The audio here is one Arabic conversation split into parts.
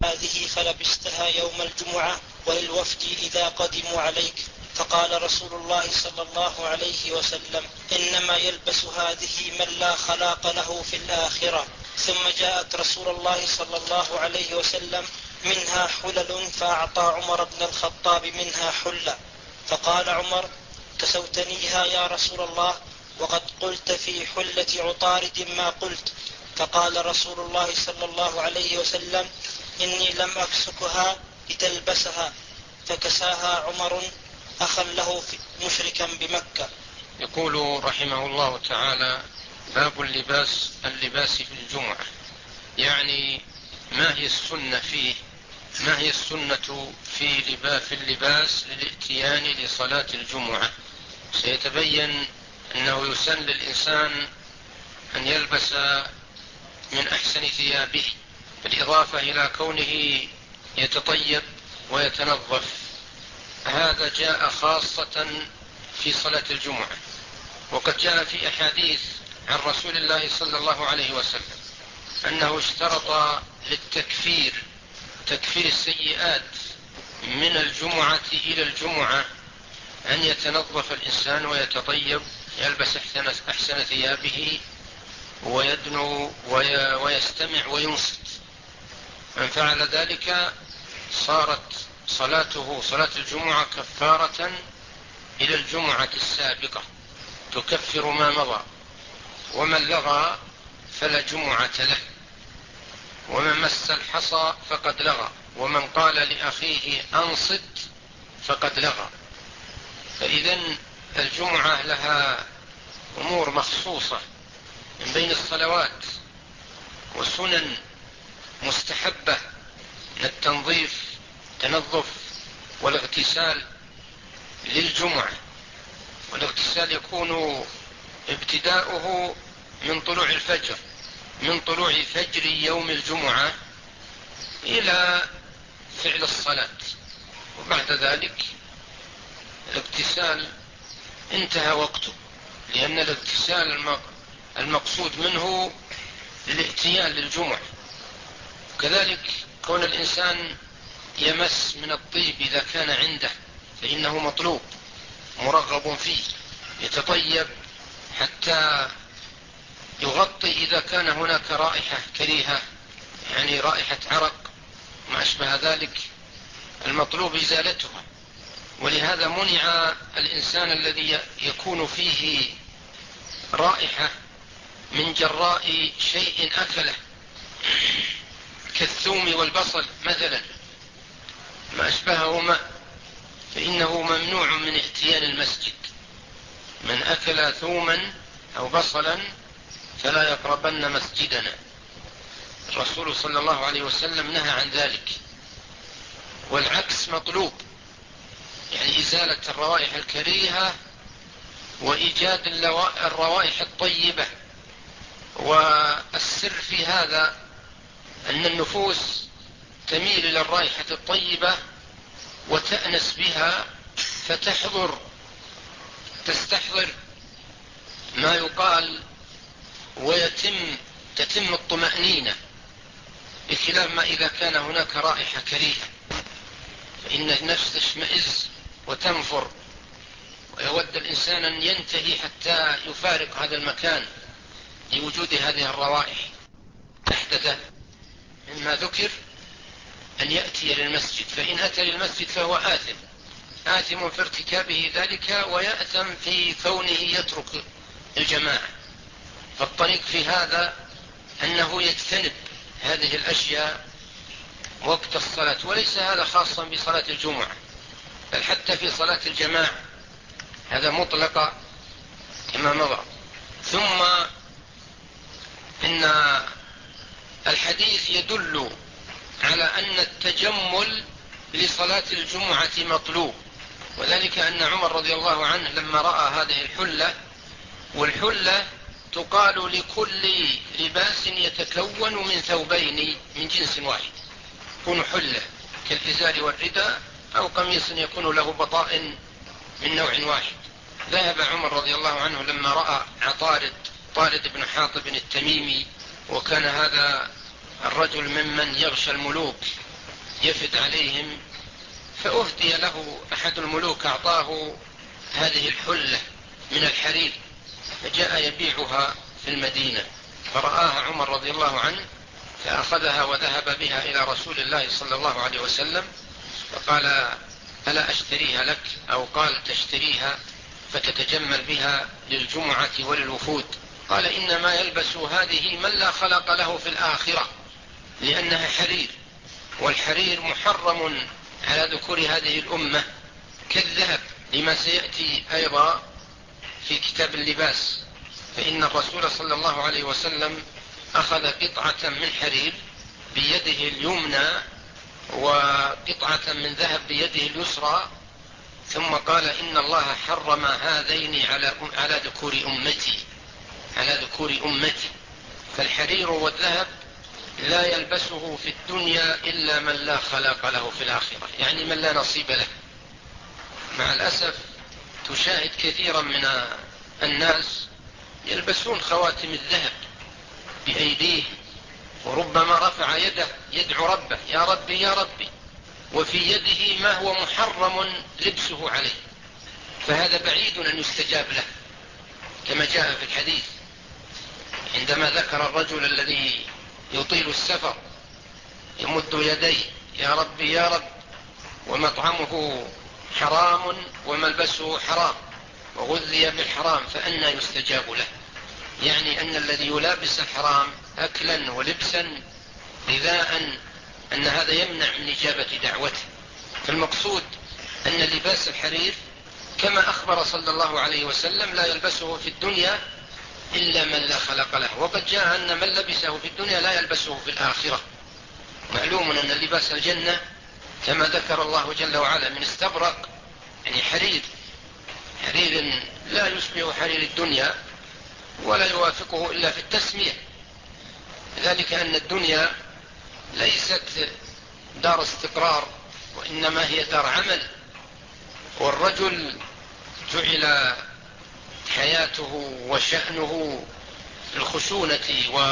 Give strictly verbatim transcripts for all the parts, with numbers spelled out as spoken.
هذه فلبستها يوم الجمعة وللوفد إذا قدموا عليك. فقال رسول الله صلى الله عليه وسلم: إنما يلبس هذه من لا خلاق له في الآخرة. ثم جاءت رسول الله صلى الله عليه وسلم منها حلل، فأعطى عمر بن الخطاب منها حلة، فقال عمر: كسوتنيها يا رسول الله، وقد قلت في حلة عطارد ما قلت. فقال رسول الله صلى الله عليه وسلم: إني لم أكسكها لتلبسها. فكساها عمر أخا له مشركا بمكة. يقول رحمه الله تعالى: باب اللباس اللباس في الجمعة، يعني ما هي السنة فيه، ما هي السنة في لباس في اللباس للاتيان لصلاة الجمعة. سيتبين أنه يسن للإنسان أن يلبس من أحسن ثيابه، بالإضافة إلى كونه يتطيب ويتنظف. هذا جاء خاصة في صلاة الجمعة، وقد جاء في أحاديث عن رسول الله صلى الله عليه وسلم أنه اشترط للتكفير تكفير السيئات من الجمعة إلى الجمعة أن يتنظف الإنسان ويتطيب، يلبس أحسن ثيابه ويدنو ويستمع وينصت. من فعل ذلك صارت صلاته صلاة الجمعة كفارة إلى الجمعة السابقة، تكفر ما مضى. ومن لغى فلا جمعة له، ومن مس الحصى فقد لغى، ومن قال لأخيه أنصت فقد لغى. فإذن الجمعة لها أمور مخصوصة من بين الصلوات وسنن مستحبة من التنظيف تنظف والاغتسال للجمعة. والاغتسال يكون ابتداؤه من طلوع الفجر، من طلوع فجر يوم الجمعة إلى فعل الصلاة، وبعد ذلك الاغتسال انتهى وقته، لأن الاغتسال المقصود منه للاتيان للجمعة. كذلك كون الإنسان يمس من الطيب إذا كان عنده فإنه مطلوب مرغب فيه، يتطيب حتى يغطي إذا كان هناك رائحة كريهة، يعني رائحة عرق ما أشبه ذلك، المطلوب إزالتها. ولهذا منع الإنسان الذي يكون فيه رائحة من جراء شيء أكله كالثوم والبصل مثلا ما أشبههما، فإنه ممنوع من اتيان المسجد. من أكل ثوما أو بصلا فلا يقربن مسجدنا. الرسول صلى الله عليه وسلم نهى عن ذلك. والعكس مطلوب، يعني إزالة الروائح الكريهة وإيجاد الروائح الطيبة. والسر في هذا أن النفوس تميل إلى الرائحة الطيبة وتأنس بها، فتحضر تستحضر ما يقال ويتم تتم الطمأنينة، بخلاف ما إذا كان هناك رائحة كريهة فإن النفس تشمئز وتنفر، ويود الإنسان أن ينتهي حتى يفارق هذا المكان لوجود هذه الروائح أحدث مما ذكر أن يأتي للمسجد. فإن أتى للمسجد فهو آثم آثم في ارتكابه ذلك، ويأثم في كونه يترك الجماعة. فالطريق في هذا أنه يجتنب هذه الأشياء وقت الصلاة، وليس هذا خاصا بصلاة الجمعة، بل حتى في صلاة الجماعة هذا مطلق كما مضى. ثم إن الحديث يدل على أن التجمل لصلاة الجمعة مطلوب، وذلك أن عمر رضي الله عنه لما رأى هذه الحلة، والحلة تقال لكل لباس يتكون من ثوبين من جنس واحد، يكون حلة كالإزار والرداء، أو قميص يكون له بطائن من نوع واحد. ذهب عمر رضي الله عنه لما رأى عطارد طارد بن حاطب التميمي، وكان هذا الرجل ممن يغشى الملوك يفد عليهم، فأهدي له أحد الملوك، أعطاه هذه الحلة من الحرير، فجاء يبيعها في المدينة، فرآها عمر رضي الله عنه فأخذها وذهب بها إلى رسول الله صلى الله عليه وسلم، فقال: ألا أشتريها لك؟ أو قال: تشتريها فتتجمل بها للجمعة وللوفود؟ قال: إنما يلبس هذه من لا خلق له في الآخرة، لأنها حرير، والحرير محرم على ذكور هذه الأمة كالذهب، لما سيأتي أيضا في كتاب اللباس، فإن الرسول صلى الله عليه وسلم أخذ قطعة من حرير بيده اليمنى وقطعة من ذهب بيده اليسرى، ثم قال: إن الله حرم هذين على على ذكور أمتي على ذكور أمتي فالحرير والذهب لا يلبسه في الدنيا إلا من لا خلاق له في الآخرة، يعني من لا نصيب له. مع الأسف تشاهد كثيرا من الناس يلبسون خواتم الذهب بأيديه، وربما رفع يده يدعو ربه: يا ربي يا ربي، وفي يده ما هو محرم لبسه عليه، فهذا بعيد أن يستجاب له، كما جاء في الحديث عندما ذكر الرجل الذي يطيل السفر يمد يديه: يا ربي يا رب، ومطعمه حرام وملبسه حرام وغذي بالحرام، فأنى يستجاب له؟ يعني أن الذي يلابس الحرام أكلا ولبسا غذاء، أن هذا يمنع من إجابة دعوته. فالمقصود أن لباس الحرير كما أخبر صلى الله عليه وسلم لا يلبسه في الدنيا إلا من لا خلق له، وقد جاء أن من لبسه في الدنيا لا يلبسه في الآخرة. معلوم أن لباس الجنة كما ذكر الله جل وعلا من استبرق، يعني حرير حرير لا يشبه حرير الدنيا ولا يوافقه إلا في التسمية، ذلك أن الدنيا ليست دار استقرار، وإنما هي دار عمل، والرجل جعل حياته وشأنه الخشونة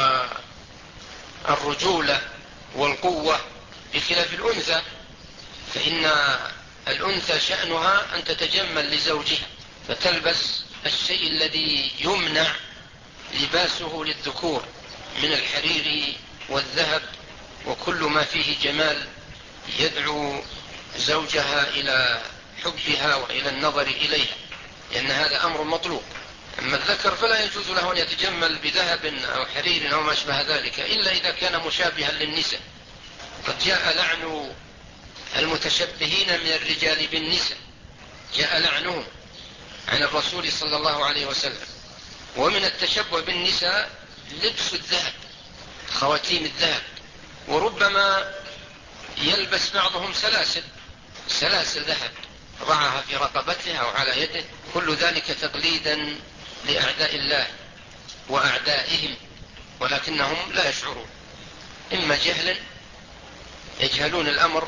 والرجولة والقوة، بخلاف الأنثى، فإن الأنثى شأنها أن تتجمل لزوجها، فتلبس الشيء الذي يمنع لباسه للذكور من الحرير والذهب وكل ما فيه جمال يدعو زوجها إلى حبها وإلى النظر إليها، لأن هذا أمر مطلوب. أما الذكر فلا يجوز له أن يتجمل بذهب أو حرير أو ما أشبه ذلك إلا إذا كان مشابها للنساء. قد جاء لعن المتشبهين من الرجال بالنساء، جاء لعنهم عن الرسول صلى الله عليه وسلم. ومن التشبه بالنساء لبس الذهب، خواتيم الذهب، وربما يلبس بعضهم سلاسل سلاسل ذهب ضعها في رقبتها أو على يده، كل ذلك تقليدا لأعداء الله وأعدائهم، ولكنهم لا يشعرون، إما جهلا يجهلون الأمر،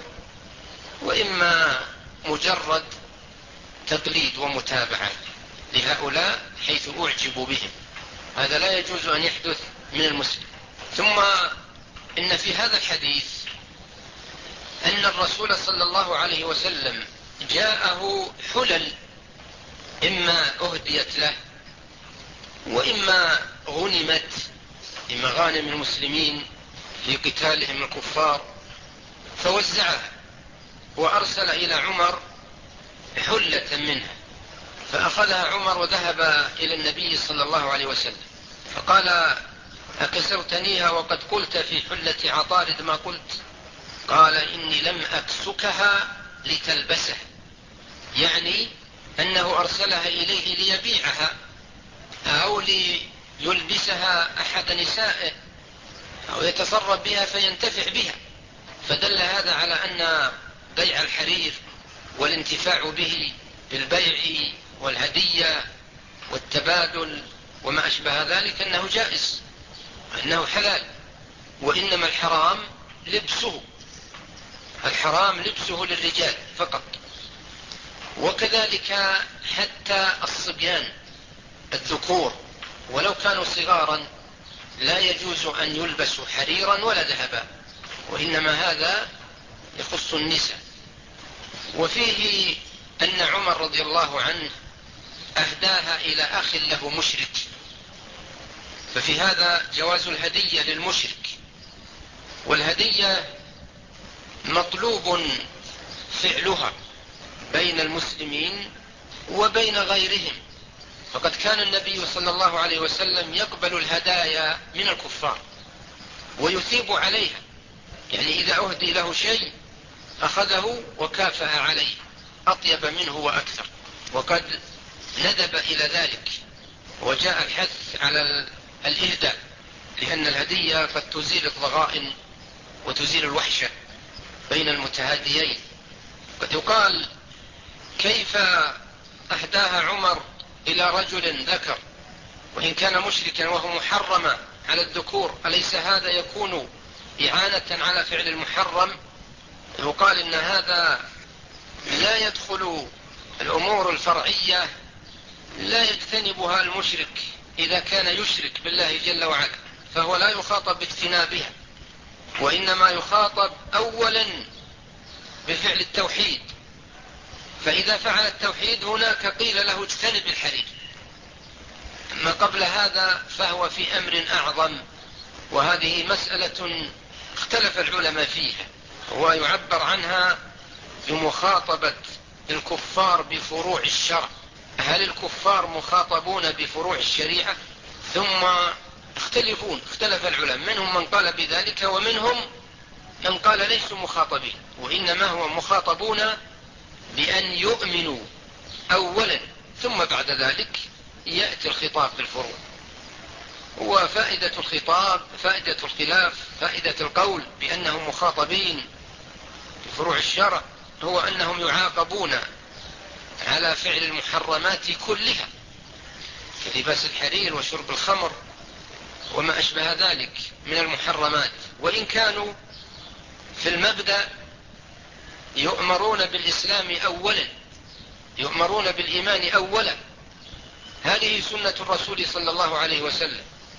وإما مجرد تقليد ومتابعة لهؤلاء حيث أعجبوا بهم. هذا لا يجوز أن يحدث من المسلم. ثم إن في هذا الحديث أن الرسول صلى الله عليه وسلم جاءه حلل، إما أهديت له وإما غنمت لمغانم المسلمين في قتالهم الكفار، فوزعها وأرسل إلى عمر حلة منها، فأخذها عمر وذهب إلى النبي صلى الله عليه وسلم فقال: أكسرتنيها وقد قلت في حلة عطارد ما قلت؟ قال: إني لم أكسكها لتلبسها، يعني أنه أرسلها إليه ليبيعها أو ليلبسها أحد نسائه أو يتصرف بها فينتفع بها. فدل هذا على أن بيع الحرير والانتفاع به بالبيع والهدية والتبادل وما أشبه ذلك أنه جائز، أنه حلال، وإنما الحرام لبسه الحرام لبسه للرجال فقط. وكذلك حتى الصبيان الذكور ولو كانوا صغارا لا يجوز أن يلبسوا حريرا ولا ذهبا، وإنما هذا يخص النساء. وفيه أن عمر رضي الله عنه أهداها إلى أخ له مشرك، ففي هذا جواز الهدية للمشرك. والهدية مطلوب فعلها بين المسلمين وبين غيرهم، فقد كان النبي صلى الله عليه وسلم يقبل الهدايا من الكفار ويثيب عليها، يعني إذا أهدي له شيء أخذه وكافأ عليه أطيب منه وأكثر، وقد ندب إلى ذلك وجاء الحث على الإهداء، لأن الهدية قد تزيل الضغائن وتزيل الوحشة بين المتهاديين. قد يقال كيف أهداها عمر إلى رجل ذكر وإن كان مشركا وهو محرم على الذكور، أليس هذا يكون إعانة على فعل المحرم؟ يقال إن هذا لا يدخل الأمور الفرعية، لا يجتنبها المشرك إذا كان يشرك بالله جل وعلا، فهو لا يخاطب باجتنابها، وإنما يخاطب أولا بفعل التوحيد، فإذا فعل التوحيد هناك قيل له اجتنب الحرير، ما قبل هذا فهو في أمر أعظم. وهذه مسألة اختلف العلماء فيها، ويعبر عنها بمخاطبة الكفار بفروع الشرع. هل الكفار مخاطبون بفروع الشريعة؟ ثم اختلفون اختلف العلماء، منهم من قال بذلك ومنهم من قال ليسوا مخاطبين، وإنما هم مخاطبون بأن يؤمنوا أولا ثم بعد ذلك يأتي الخطاب بالفروع. وفائدة الخطاب، فائدة الخلاف، فائدة القول بأنهم مخاطبين بفروع الشرع هو أنهم يعاقبون على فعل المحرمات كلها كلباس الحرير وشرب الخمر وما أشبه ذلك من المحرمات، وإن كانوا في المبدأ يؤمرون بالإسلام أولا، يؤمرون بالإيمان أولا. هذه سنة الرسول صلى الله عليه وسلم،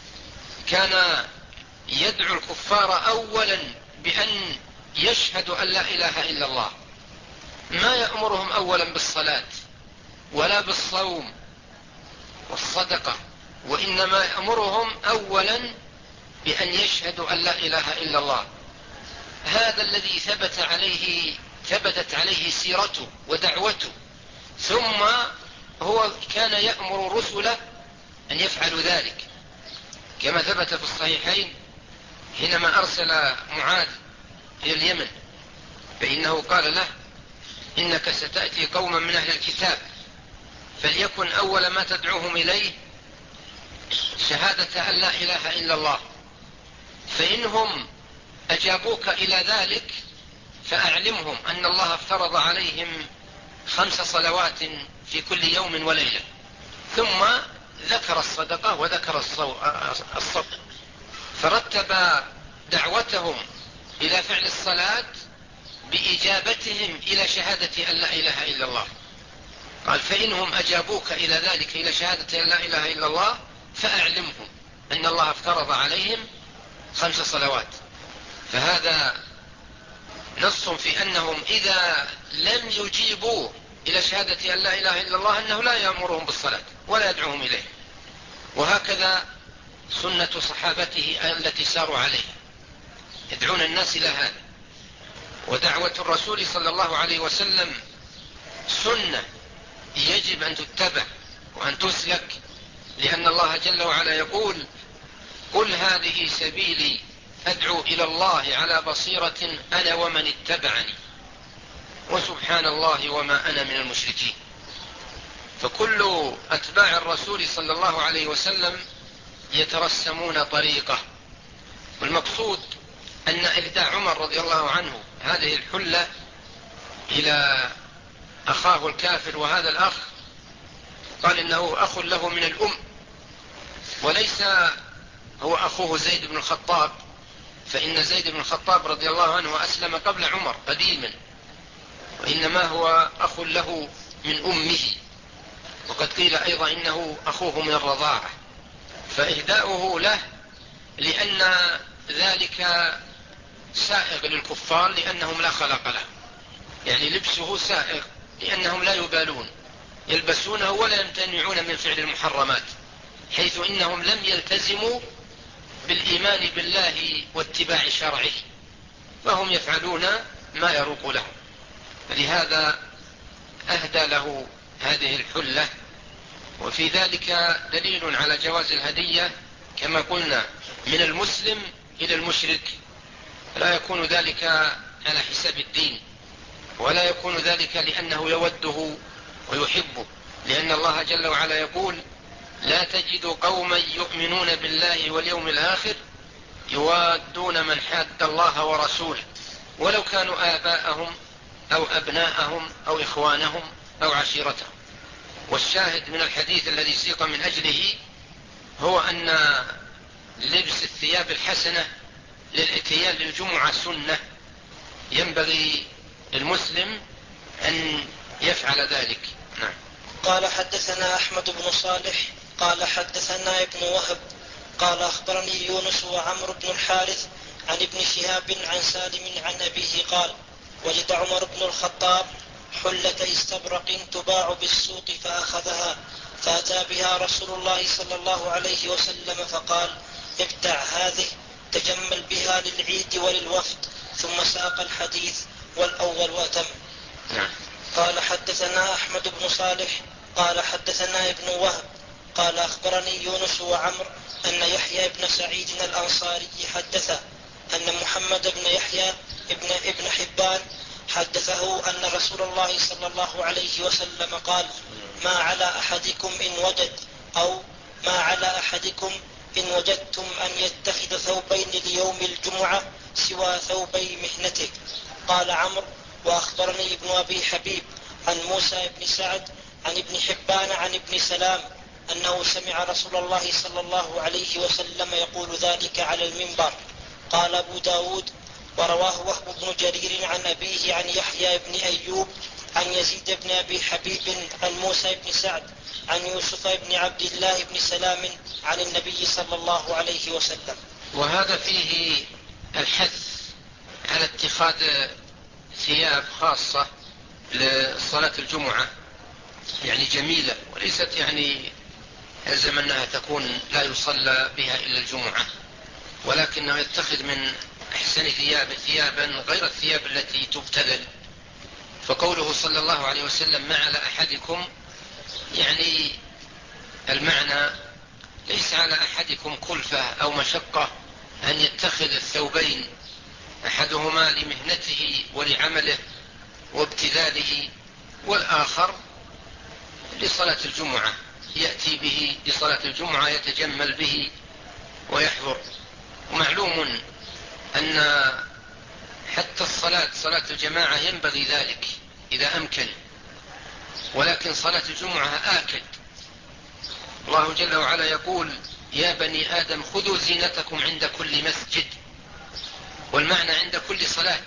كان يدعو الكفار أولا بأن يشهدوا أن لا إله إلا الله، ما يأمرهم أولا بالصلاة ولا بالصوم والصدقة، وإنما يأمرهم أولا بأن يشهدوا أن لا إله إلا الله. هذا الذي ثبت عليه ثبتت عليه سيرته ودعوته، ثم هو كان يأمر رسله أن يفعلوا ذلك، كما ثبت في الصحيحين حينما أرسل معاذ إلى اليمن، فإنه قال له إنك ستأتي قوما من أهل الكتاب، فليكن أول ما تدعوهم إليه شهادة أن لا إله إلا الله، فإنهم أجابوك إلى ذلك فأعلمهم أن الله افترض عليهم خمس صلوات في كل يوم وليلة. ثم ذكر الصدقة وذكر الصوم، فرتب دعوتهم إلى فعل الصلاة بإجابتهم إلى شهادة أن لا إله إلا الله. قال فإنهم أجابوك إلى ذلك، إلى شهادة أن لا إله إلا الله، فأعلمهم أن الله افترض عليهم خمس صلوات. فهذا نص في أنهم إذا لم يجيبوا إلى شهادة أن لا إله إلا الله أنه لا يأمرهم بالصلاة ولا يدعوهم إليه. وهكذا سنة صحابته التي ساروا عليها، يدعون الناس إلى هذا. ودعوة الرسول صلى الله عليه وسلم سنة يجب أن تتبع وأن تسلك، لأن الله جل وعلا يقول قل هذه سبيلي أدعو إلى الله على بصيرة أنا ومن اتبعني وسبحان الله وما أنا من المشركين. فكل أتباع الرسول صلى الله عليه وسلم يترسمون طريقه. والمقصود أن إهداء عمر رضي الله عنه هذه الحلة إلى أخاه الكافر، وهذا الأخ قال إنه أخ له من الأم، وليس هو أخوه زيد بن الخطاب، فإن زيد بن الخطاب رضي الله عنه أسلم قبل عمر قديما، وإنما هو أخ له من أمه، وقد قيل أيضا إنه أخوه من الرضاعة. فإهداؤه له لأن ذلك سائغ للكفار لأنهم لا خلق له، يعني لبسه سائغ لأنهم لا يبالون، يلبسونه ولا يمتنعون من فعل المحرمات، حيث إنهم لم يلتزموا بالإيمان بالله واتباع شرعه، فهم يفعلون ما يروق لهم. فلهذا أهدى له هذه الحلة. وفي ذلك دليل على جواز الهدية كما قلنا من المسلم إلى المشرك، لا يكون ذلك على حساب الدين، ولا يكون ذلك لأنه يوده ويحبه، لأن الله جل وعلا يقول: لا تجد قوما يؤمنون بالله واليوم الآخر يوادون من حاد الله ورسوله ولو كانوا آباءهم أو أبناءهم أو إخوانهم أو عشيرتهم. والشاهد من الحديث الذي سيق من أجله هو أن لبس الثياب الحسنة للاتيان للجمعة سنة، ينبغي المسلم أن يفعل ذلك. نعم. قال حدثنا أحمد بن صالح قال حدثنا ابن وهب قال أخبرني يونس وعمرو بن الحارث عن ابن شهاب عن سالم عن أبيه قال: وجد عمر بن الخطاب حلة استبرق تباع بالسوق فأخذها، فأتى بها رسول الله صلى الله عليه وسلم فقال: ابتع هذه تجمل بها للعيد وللوفد. ثم ساق الحديث والأول وأتم. قال حدثنا أحمد بن صالح قال حدثنا ابن وهب قال أخبرني يونس وعمر أن يحيى بن سعيد الأنصاري حدثه أن محمد بن يحيى ابن, ابن حبان حدثه أن رسول الله صلى الله عليه وسلم قال: ما على أحدكم إن وجد أو ما على أحدكم إن وجدتم أن يتخذ ثوبين ليوم الجمعة سوى ثوبي مهنته. قال عمرو: وأخبرني ابن أبي حبيب عن موسى بن سعد عن ابن حبان عن ابن سلام أنه سمع رسول الله صلى الله عليه وسلم يقول ذلك على المنبر. قال أبو داود: ورواه وهب بن جرير عن أبيه عن يحيى بن أيوب عن يزيد بن أبي حبيب عن موسى بن سعد عن يوسف بن عبد الله بن سلام عن النبي صلى الله عليه وسلم. وهذا فيه الحث على اتخاذ ثياب خاصة لصلاة الجمعة، يعني جميلة، وليست يعني يلزم أنها تكون لا يصلى بها إلا الجمعة، ولكنه يتخذ من أحسن ثياب ثيابا غير الثياب التي تبتذل. فقوله صلى الله عليه وسلم: ما على أحدكم، يعني المعنى ليس على أحدكم كلفة أو مشقة أن يتخذ الثوبين، أحدهما لمهنته ولعمله وابتذاله، والآخر لصلاة الجمعة، يأتي به لصلاة الجمعة يتجمل به ويحضر. ومعلوم أن حتى الصلاة صلاة الجماعة ينبغي ذلك إذا أمكن، ولكن صلاة الجمعة آكد. الله جل وعلا يقول: يا بني آدم خذوا زينتكم عند كل مسجد، والمعنى عند كل صلاة.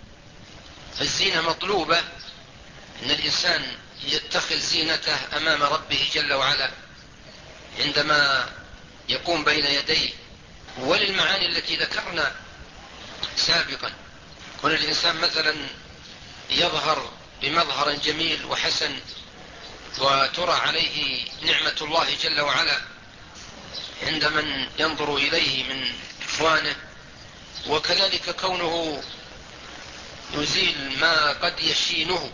فالزينة مطلوبة، أن الإنسان يتخذ زينته أمام ربه جل وعلا عندما يقوم بين يديه. وللمعاني التي ذكرنا سابقا، كون الإنسان مثلا يظهر بمظهر جميل وحسن وترى عليه نعمة الله جل وعلا عند من ينظر إليه من إخوانه، وكذلك كونه يزيل ما قد يشينه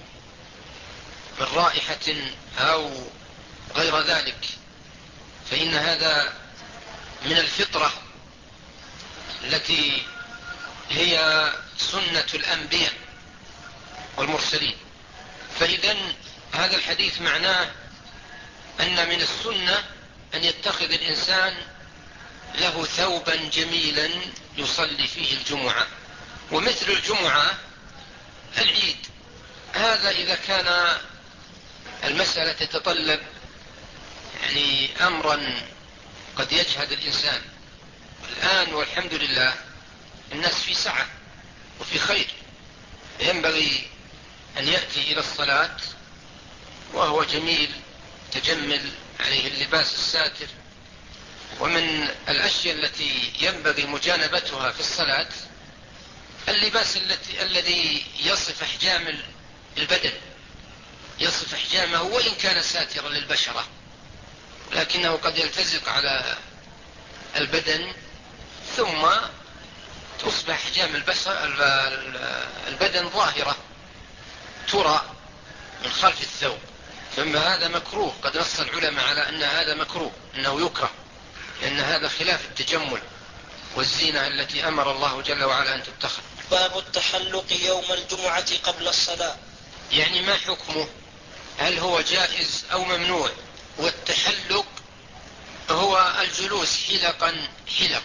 من رائحة أو غير ذلك، فإن هذا من الفطرة التي هي سنة الأنبياء والمرسلين. فإذن هذا الحديث معناه أن من السنة أن يتخذ الإنسان له ثوبا جميلا يصلي فيه الجمعة. ومثل الجمعة العيد، هذا إذا كان المسألة تتطلب يعني أمرا قد يجهد الإنسان. الآن والحمد لله الناس في سعة وفي خير، ينبغي أن يأتي إلى الصلاة وهو جميل تجمل، عليه اللباس الساتر. ومن الأشياء التي ينبغي مجانبتها في الصلاة اللباس التي الذي يصف أحجام البدن، يصف أحجامه وإن كان ساترا للبشرة، لكنه قد يلتزق على البدن ثم تصبح أحجام البدن ظاهرة ترى من خلف الثوب، فما هذا مكروه. قد نص العلماء على أن هذا مكروه، أنه يكره، لأن هذا خلاف التجمل والزينة التي أمر الله جل وعلا أن تتخذ. باب التحلق يوم الجمعة قبل الصلاة. يعني ما حكمه؟ هل هو جائز أو ممنوع؟ والتحلق هو الجلوس حلقا حلق،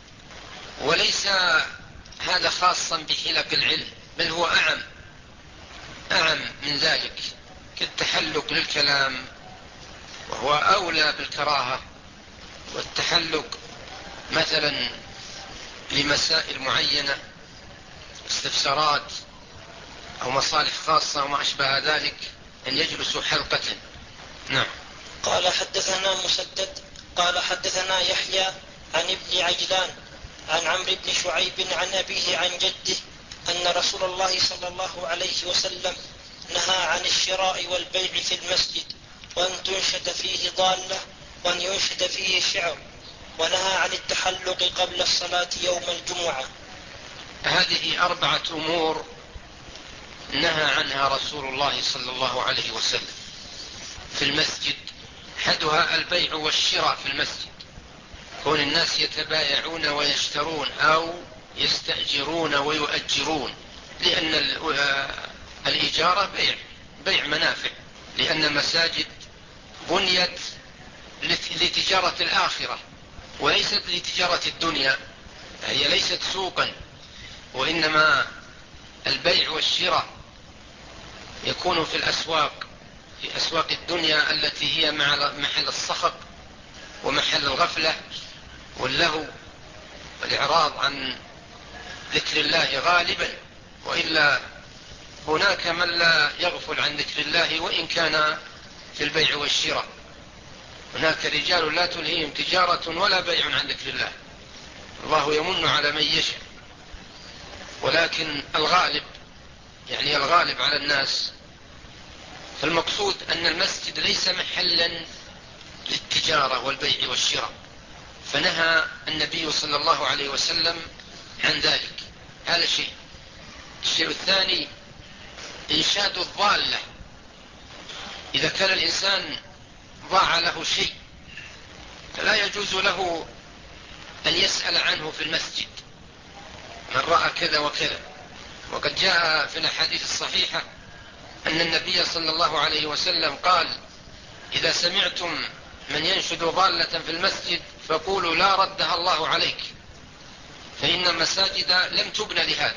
وليس هذا خاصا بحلق العلم، بل هو أعم أعم من ذلك، كالتحلق للكلام وهو أولى بالكراهة، والتحلق مثلا لمسائل معينة، استفسارات أو مصالح خاصة وما أشبه ذلك، أن يجلسوا حلقة. نعم. قال حدثنا مسدد قال حدثنا يحيى عن ابن عجلان عن عمرو بن شعيب عن أبيه عن جده أن رسول الله صلى الله عليه وسلم نهى عن الشراء والبيع في المسجد، وأن تنشد فيه ضالة، وأن ينشد فيه شعر، ونهى عن التحلق قبل الصلاة يوم الجمعة. هذه أربعة أمور نهى عنها رسول الله صلى الله عليه وسلم في المسجد. أحدها البيع والشراء في المسجد، كون الناس يتبايعون ويشترون أو يستأجرون ويؤجرون، لأن الإجارة بيع بيع منافع، لأن المساجد بنيت لتجارة الآخرة وليست لتجارة الدنيا، هي ليست سوقا، وإنما البيع والشراء يكون في الأسواق، في أسواق الدنيا التي هي محل الصخب ومحل الغفلة واللهو والإعراض عن ذكر الله غالبا، وإلا هناك من لا يغفل عن ذكر الله وإن كان في البيع والشراء. هناك رجال لا تلهيهم تجارة ولا بيع عن ذكر الله، الله يمن على من يشاء، ولكن الغالب يعني الغالب على الناس. فالمقصود أن المسجد ليس محلا للتجارة والبيع والشراء، فنهى النبي صلى الله عليه وسلم عن ذلك. هذا شيء. الشيء الثاني إنشاد الضالة، إذا كان الإنسان ضاع له شيء فلا يجوز له أن يسأل عنه في المسجد، من رأى كذا وكذا. وقد جاء في الأحاديث الصحيحة أن النبي صلى الله عليه وسلم قال: إذا سمعتم من ينشد ضالة في المسجد فقولوا لا ردها الله عليك، فإن المساجد لم تبنى لهذا.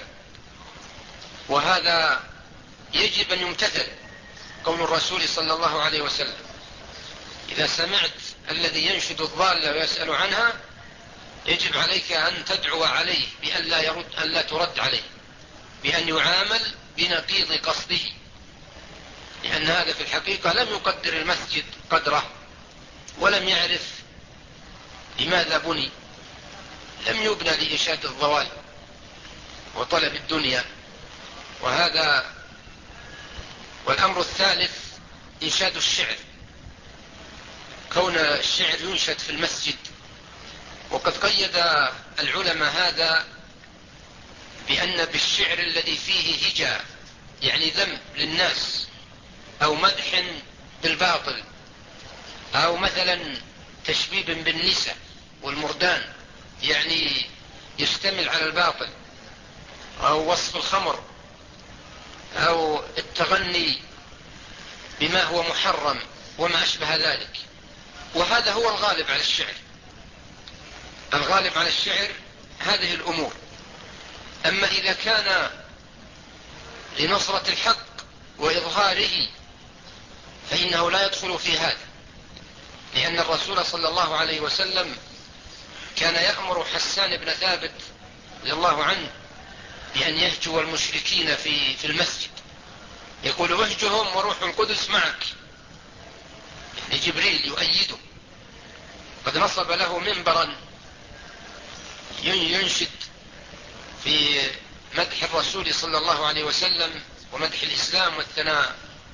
وهذا يجب أن يمتثل قول الرسول صلى الله عليه وسلم: إذا سمعت الذي ينشد الضالة ويسأل عنها يجب عليك أن تدعو عليه بأن لا, يرد أن لا ترد عليه، بأن يعامل بنقيض قصده، لأن هذا في الحقيقة لم يقدر المسجد قدره، ولم يعرف لماذا بني، لم يبنى لإنشاد الضوال وطلب الدنيا. وهذا. والأمر الثالث إنشاد الشعر، كون الشعر ينشد في المسجد، وقد قيد العلماء هذا بأن بالشعر الذي فيه هجاء يعني ذم للناس، أو مدح بالباطل، أو مثلا تشبيب بالنساء والمردان يعني يشتمل على الباطل، أو وصف الخمر، أو التغني بما هو محرم وما أشبه ذلك. وهذا هو الغالب على الشعر، الغالب على الشعر هذه الأمور. أما إذا كان لنصرة الحق وإظهاره فإنه لا يدخل في هذا، لأن الرسول صلى الله عليه وسلم كان يأمر حسان بن ثابت رضي الله عنه بأن يهجو المشركين في في المسجد، يقول: اهجهم وروح القدس معك، يعني جبريل يؤيده. قد نصب له منبرا ينشد في مدح الرسول صلى الله عليه وسلم ومدح الإسلام والثناء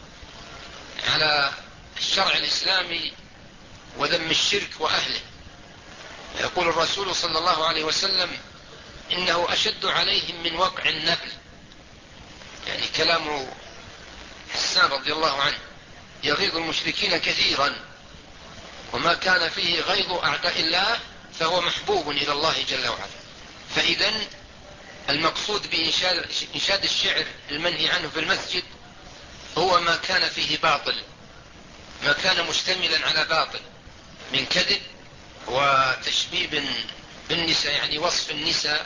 على الشرع الإسلامي وذم الشرك وأهله. يقول الرسول صلى الله عليه وسلم إنه أشد عليهم من وقع النبل، يعني كلام حسان رضي الله عنه، يغيظ المشركين كثيرا، وما كان فيه غيظ أعداء الله فهو محبوب إلى الله جل وعلا. فإذن المقصود بإنشاد الشعر المنهي عنه في المسجد هو ما كان فيه باطل، ما كان مشتملا على باطل من كذب وتشبيب بالنساء، يعني وصف النساء،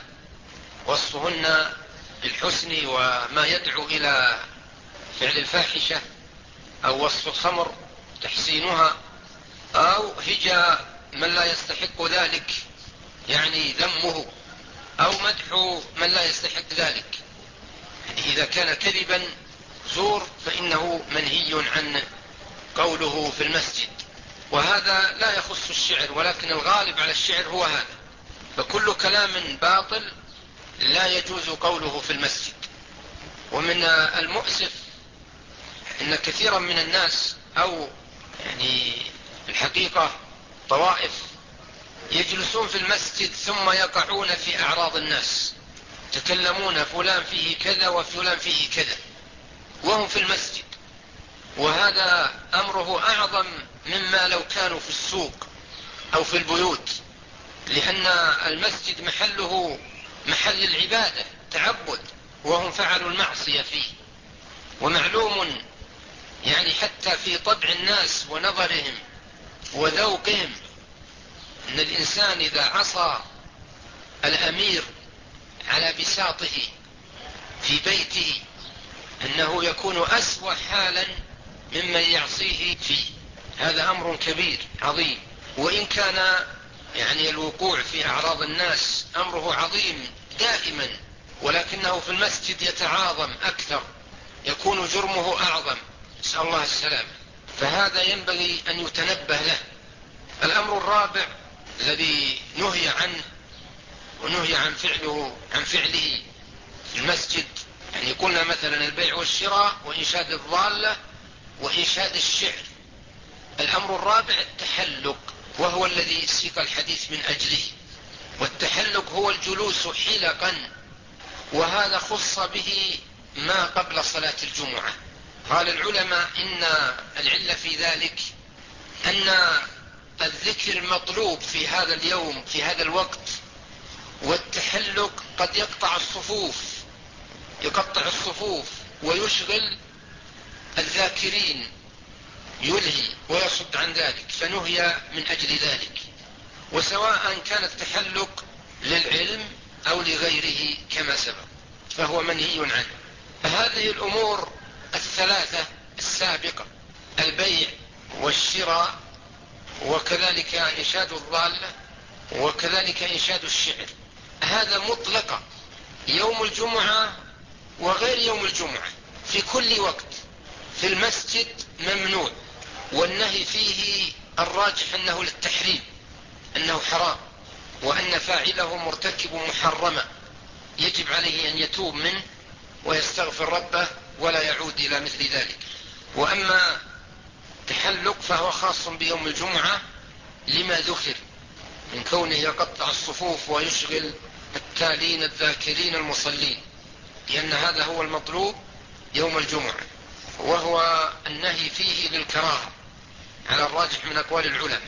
وصفهن بالحسن وما يدعو إلى فعل الفاحشة، أو وصف الخمر تحسينها، أو هجاء من لا يستحق ذلك يعني ذمه، أو مدح من لا يستحق ذلك. يعني إذا كان كذبا زور فإنه منهي عن قوله في المسجد، وهذا لا يخص الشعر، ولكن الغالب على الشعر هو هذا. فكل كلام باطل لا يجوز قوله في المسجد. ومن المؤسف إن كثيرا من الناس، أو يعني الحقيقة طوائف، يجلسون في المسجد ثم يقعون في أعراض الناس، يتكلمون فلان فيه كذا وفلان فيه كذا وهم في المسجد، وهذا أمره أعظم مما لو كانوا في السوق أو في البيوت، لأن المسجد محله محل العبادة تعبد، وهم فعلوا المعصية فيه. ومعلوم يعني حتى في طبع الناس ونظرهم وذوقهم أن الإنسان إذا عصى الأمير على بساطه في بيته أنه يكون أسوأ حالا ممن يعصيه فيه. هذا أمر كبير عظيم. وإن كان يعني الوقوع في أعراض الناس أمره عظيم دائما، ولكنه في المسجد يتعاظم أكثر، يكون جرمه أعظم، نسأل الله السلامة. فهذا ينبغي أن يتنبه له. الأمر الرابع الذي نهي عنه ونهي عن فعله عن فعله في المسجد، يعني قلنا مثلا البيع والشراء وإنشاد الضالة وإنشاد الشعر. الأمر الرابع التحلق، وهو الذي سيق الحديث من أجله. والتحلق هو الجلوس حلقا، وهذا خص به ما قبل صلاة الجمعة. قال العلماء إن العلة في ذلك أن الذكر مطلوب في هذا اليوم في هذا الوقت، والتحلق قد يقطع الصفوف يقطع الصفوف ويشغل الذاكرين، يلهي ويصد عن ذلك، فنهي من أجل ذلك. وسواء كان التحلق للعلم أو لغيره كما سبق فهو منهي عنه. هذه الأمور الثلاثة السابقة، البيع والشراء وكذلك إنشاد الضالة وكذلك إنشاد الشعر، هذا مطلقة يوم الجمعة وغير يوم الجمعة في كل وقت في المسجد ممنوع. والنهي فيه الراجح أنه للتحريم، أنه حرام، وأن فاعله مرتكب محرمة يجب عليه أن يتوب منه ويستغفر ربه ولا يعود إلى مثل ذلك. وأما تحلق فهو خاص بيوم الجمعة لما ذكر من كونه يقطع الصفوف ويشغل التالين الذاكرين المصلين، لأن هذا هو المطلوب يوم الجمعة. وهو النهي فيه للكراهة على الراجح من أقوال العلماء،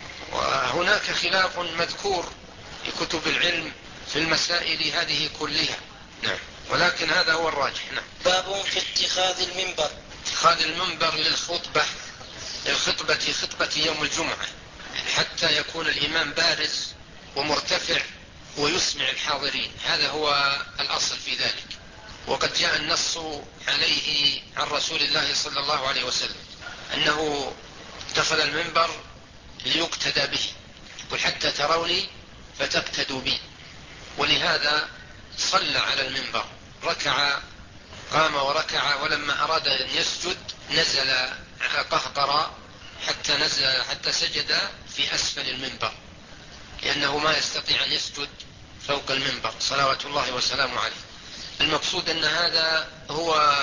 وهناك خلاف مذكور في كتب العلم في المسائل هذه كلها. نعم، ولكن هذا هو الراجح. نعم. باب في اتخاذ المنبر. اتخاذ المنبر للخطبة للخطبة خطبة يوم الجمعة، حتى يكون الإمام بارز ومرتفع ويسمع الحاضرين، هذا هو الأصل في ذلك. وقد جاء النص عليه عن رسول الله صلى الله عليه وسلم أنه اتخذ المنبر ليقتدى به، قل حتى تروني فتقتدوا بي. ولهذا صلى على المنبر، ركع، قام وركع، ولما أراد أن يسجد نزل قهقرا حتى نزل حتى سجد في أسفل المنبر، لأنه ما يستطيع أن يسجد فوق المنبر صلوات الله وسلامه عليه. المقصود أن هذا هو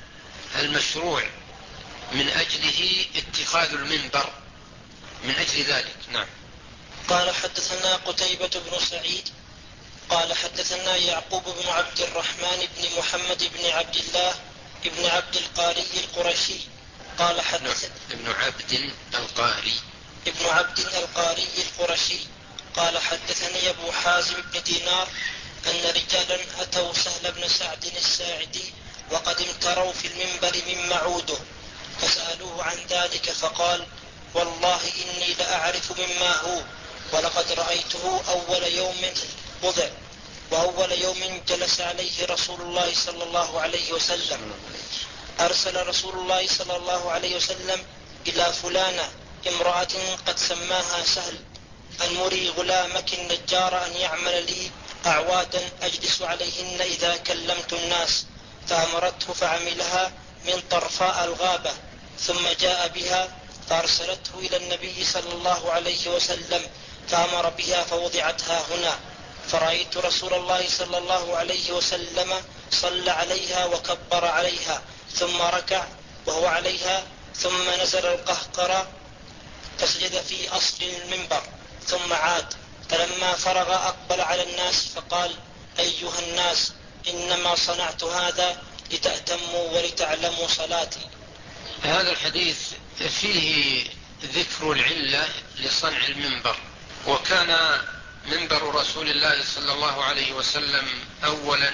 المشروع من أجله اتخاذ المنبر، من أجل ذلك. نعم. قال حدثنا قتيبة بن سعيد قال حدثنا يعقوب بن عبد الرحمن بن محمد بن عبد الله ابن عبد القاري القرشي قال حدث ابن عبد القاري ابن عبد القاري القرشي قال حدثني أبو حازم بن دينار أن رجالا أتوا سهل بن سعد الساعدي وقد امتروا في المنبر مما عوده فسألوه عن ذلك فقال والله إني لأعرف مما هو ولقد رأيته أول يوم وضع وأول يوم جلس عليه رسول الله صلى الله عليه وسلم. أرسل رسول الله صلى الله عليه وسلم إلى فلانة امرأة قد سماها سهل أن مري غلامك النجار أن يعمل لي أعوادا أجلس عليهن إذا كلمت الناس، فأمرته فعملها من طرفاء الغابة، ثم جاء بها فأرسلته إلى النبي صلى الله عليه وسلم فأمر بها فوضعتها هنا، فرأيت رسول الله صلى الله عليه وسلم صلى عليها وكبر عليها ثم ركع وهو عليها، ثم نزل القهقرى فسجد في أصل المنبر ثم عاد، فلما فرغ أقبل على الناس فقال أيها الناس إنما صنعت هذا لتأتموا ولتعلموا صلاتي. هذا الحديث فيه ذكر العلة لصنع المنبر. وكان منبر رسول الله صلى الله عليه وسلم أولا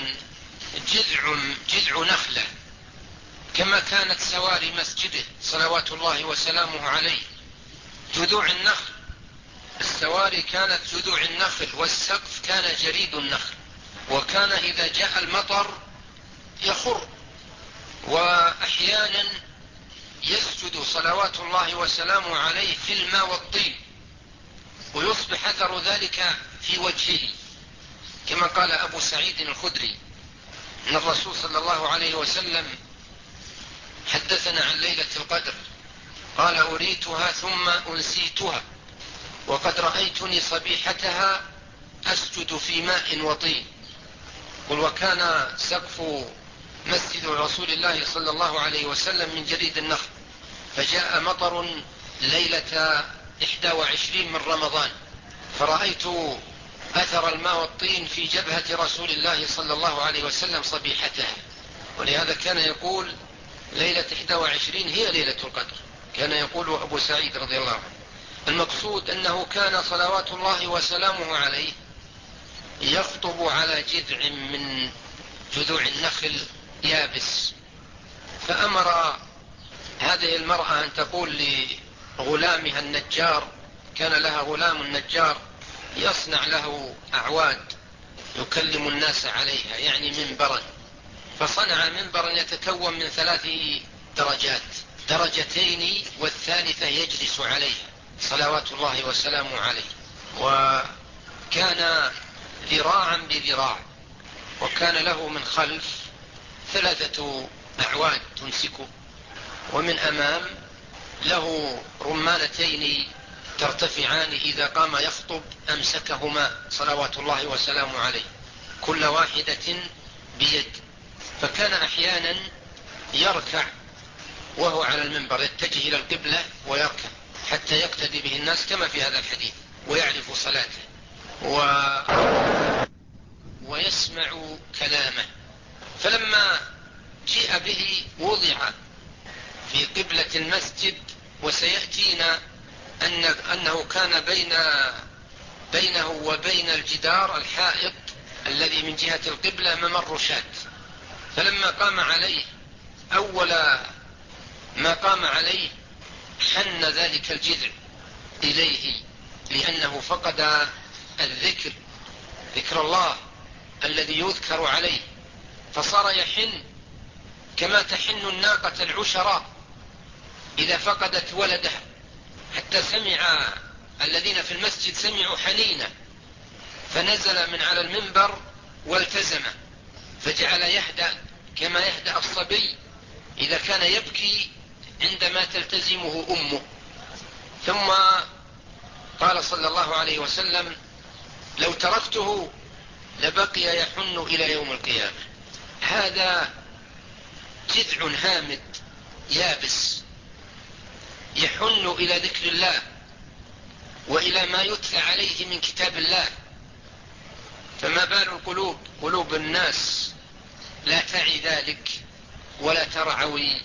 جذع, جذع نخلة كما كانت سواري مسجده صلوات الله وسلامه عليه جذوع النخل. السواري كانت جذوع النخل والسقف كان جريد النخل، وكان إذا جاء المطر يخر، وأحيانا يسجد صلوات الله وسلامه عليه في الماء والطين ويصبح أثر ذلك في وجهه، كما قال أبو سعيد الخدري أن الرسول صلى الله عليه وسلم حدثنا عن ليلة القدر قال أريتها ثم أنسيتها وقد رأيتني صبيحتها أسجد في ماء وطين. قل وكان سقف مسجد رسول الله صلى الله عليه وسلم من جريد النخل، فجاء مطر ليلة إحدى وعشرين من رمضان فرأيت أثر الماء والطين في جبهة رسول الله صلى الله عليه وسلم صبيحتها، ولهذا كان يقول ليلة إحدى وعشرين هي ليلة القدر، كان يقول أبو سعيد رضي الله عنه. المقصود أنه كان صلوات الله وسلامه عليه يخطب على جذع من جذوع النخل يابس، فأمر هذه المرأة أن تقول لغلامها النجار، كان لها غلام النجار يصنع له أعواد يكلم الناس عليها يعني منبرا، فصنع منبرا يتكون من ثلاث درجات، درجتين والثالثة يجلس عليها صلوات الله وسلامه عليه، وكان ذراعا بذراع، وكان له من خلف ثلاثة أعواد تمسكه، ومن أمام له رمانتين ترتفعان إذا قام يخطب أمسكهما صلوات الله وسلامه عليه كل واحدة بيد، فكان أحيانا يركع وهو على المنبر يتجه إلى القبلة ويركع حتى يقتدي به الناس كما في هذا الحديث ويعرف صلاته و... ويسمع كلامه. فلما جاء به وضع في قبلة المسجد، وسيأتينا أن أنه كان بين بينه وبين الجدار الحائط الذي من جهة القبلة ممر شاة، فلما قام عليه أول ما قام عليه حن ذلك الجذع إليه لأنه فقد الذكر، ذكر الله الذي يذكر عليه، فصار يحن كما تحن الناقة العشراء إذا فقدت ولدها، حتى سمع الذين في المسجد سمعوا حنينه فنزل من على المنبر والتزم، فجعل يهدأ كما يهدأ الصبي إذا كان يبكي عندما تلتزمه أمه. ثم قال صلى الله عليه وسلم لو تركته لبقي يحن إلى يوم القيامة، هذا جذع هامد يابس يحن إلى ذكر الله وإلى ما يتلى عليه من كتاب الله. فما بال القلوب، قلوب الناس لا تعي ذلك ولا ترعوي؟